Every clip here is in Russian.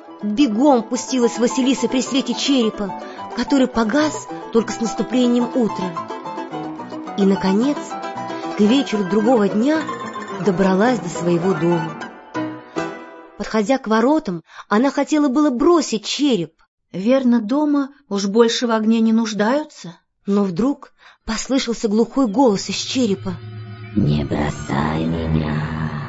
Бегом пустилась Василиса при свете черепа, который погас только с наступлением утра. И, наконец, к вечеру другого дня добралась до своего дома. Подходя к воротам, она хотела было бросить череп. Верно, дома уж больше в огне не нуждаются. Но вдруг послышался глухой голос из черепа. «Не бросай меня,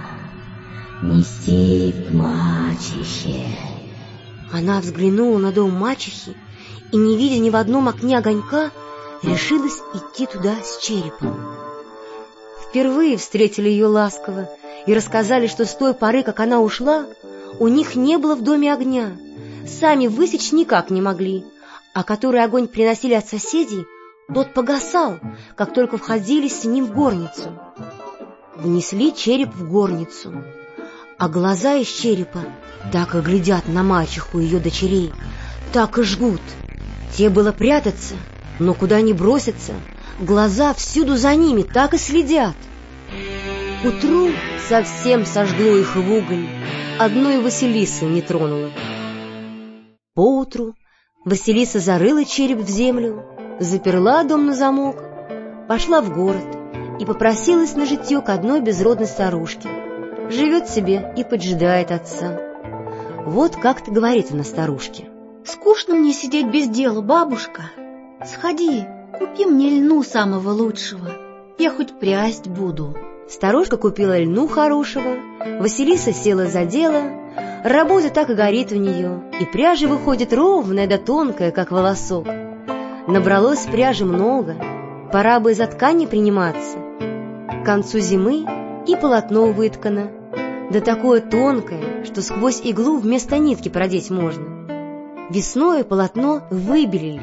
неси к мачехе». Она взглянула на дом мачехи и, не видя ни в одном окне огонька, решилась идти туда с черепом. Впервые встретили ее ласково и рассказали, что с той поры, как она ушла, у них не было в доме огня. Сами высечь никак не могли, а который огонь приносили от соседей, тот погасал, как только входили с ним в горницу. Внесли череп в горницу, а глаза из черепа так и глядят на мачеху и ее дочерей, так и жгут. Те было прятаться, но куда ни бросятся, глаза всюду за ними так и следят. К утру совсем сожгло их в уголь, одной Василисы не тронуло. Поутру Василиса зарыла череп в землю, заперла дом на замок, пошла в город и попросилась на житье к одной безродной старушке. Живет себе и поджидает отца. Вот как-то говорит она старушке: «Скучно мне сидеть без дела, бабушка. Сходи, купи мне льну самого лучшего, я хоть прясть буду». Старушка купила льну хорошего, Василиса села за дело, работа так и горит у нее, и пряжа выходит ровная да тонкая, как волосок. Набралось пряжи много, пора бы за ткани приниматься. К концу зимы и полотно выткано, да такое тонкое, что сквозь иглу вместо нитки продеть можно. Весною полотно выбелили,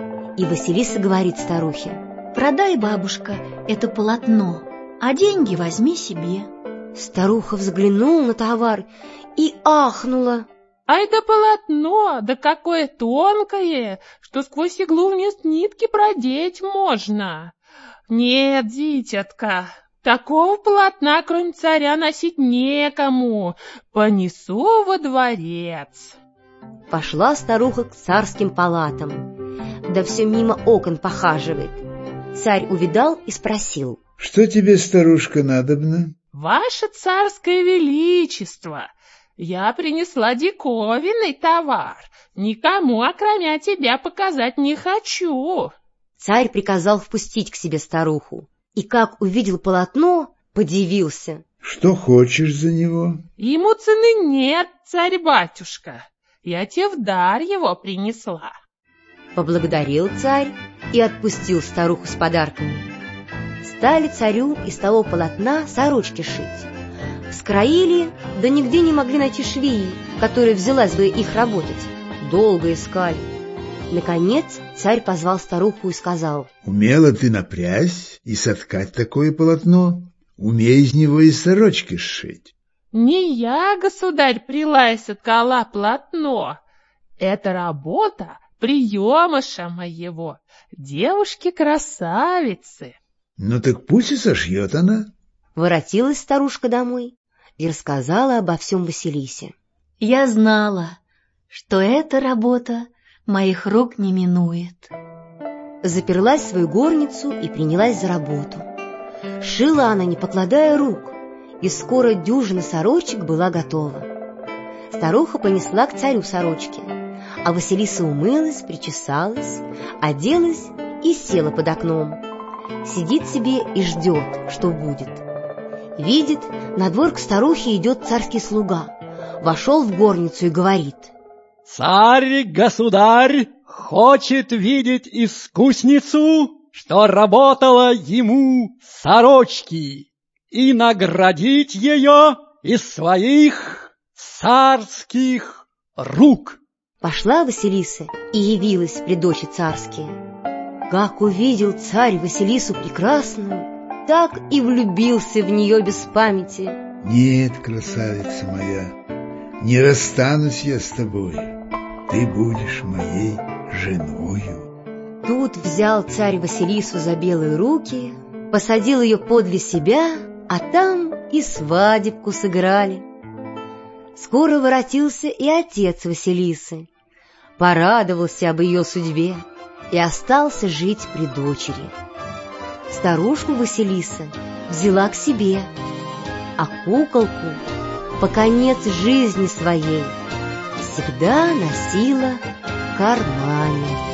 и Василиса говорит старухе: «Продай, бабушка, это полотно, а деньги возьми себе». Старуха взглянула на товар и ахнула. «Ай да полотно, да какое тонкое, что сквозь иглу вместо нитки продеть можно. Нет, дитятка, такого полотна, кроме царя, носить некому. Понесу во дворец». Пошла старуха к царским палатам, да все мимо окон похаживает. Царь увидал и спросил: «Что тебе, старушка, надобно?» «Ваше царское величество, я принесла диковинный товар, никому, окромя тебя, показать не хочу». Царь приказал впустить к себе старуху, и как увидел полотно, подивился. «Что хочешь за него?» «Ему цены нет, царь-батюшка, я тебе в дар его принесла». Поблагодарил царь и отпустил старуху с подарками. Стали царю из того полотна сорочки шить. Скроили, да нигде не могли найти швеи, которая взялась бы их работать. Долго искали. Наконец царь позвал старуху и сказал: «Умела ты напрясть и соткать такое полотно, умей из него и сорочки сшить». «Не я, государь, прила и соткала полотно. Это работа приемыша моего, девушки-красавицы». «Ну так пусть и сошьет она». Воротилась старушка домой и рассказала обо всем Василисе. «Я знала, что эта работа моих рук не минует». Заперлась в свою горницу и принялась за работу. Шила она, не покладая рук, и скоро дюжина сорочек была готова. Старуха понесла к царю сорочки, а Василиса умылась, причесалась, оделась и села под окном. Сидит себе и ждет, что будет. Видит, на двор к старухе идет царский слуга. Вошел в горницу и говорит: «Царь-государь хочет видеть искусницу, что работала ему сорочки, и наградить ее из своих царских рук». Пошла Василиса и явилась при дочи царские. Как увидел царь Василису прекрасную, так и влюбился в нее без памяти. «Нет, красавица моя, не расстанусь я с тобой, ты будешь моей женою». Тут взял царь Василису за белые руки, посадил ее подле себя, а там и свадебку сыграли. Скоро воротился и отец Василисы, порадовался об ее судьбе и остался жить при дочери. Старушку Василиса взяла к себе, а куколку по конец жизни своей всегда носила в кармане.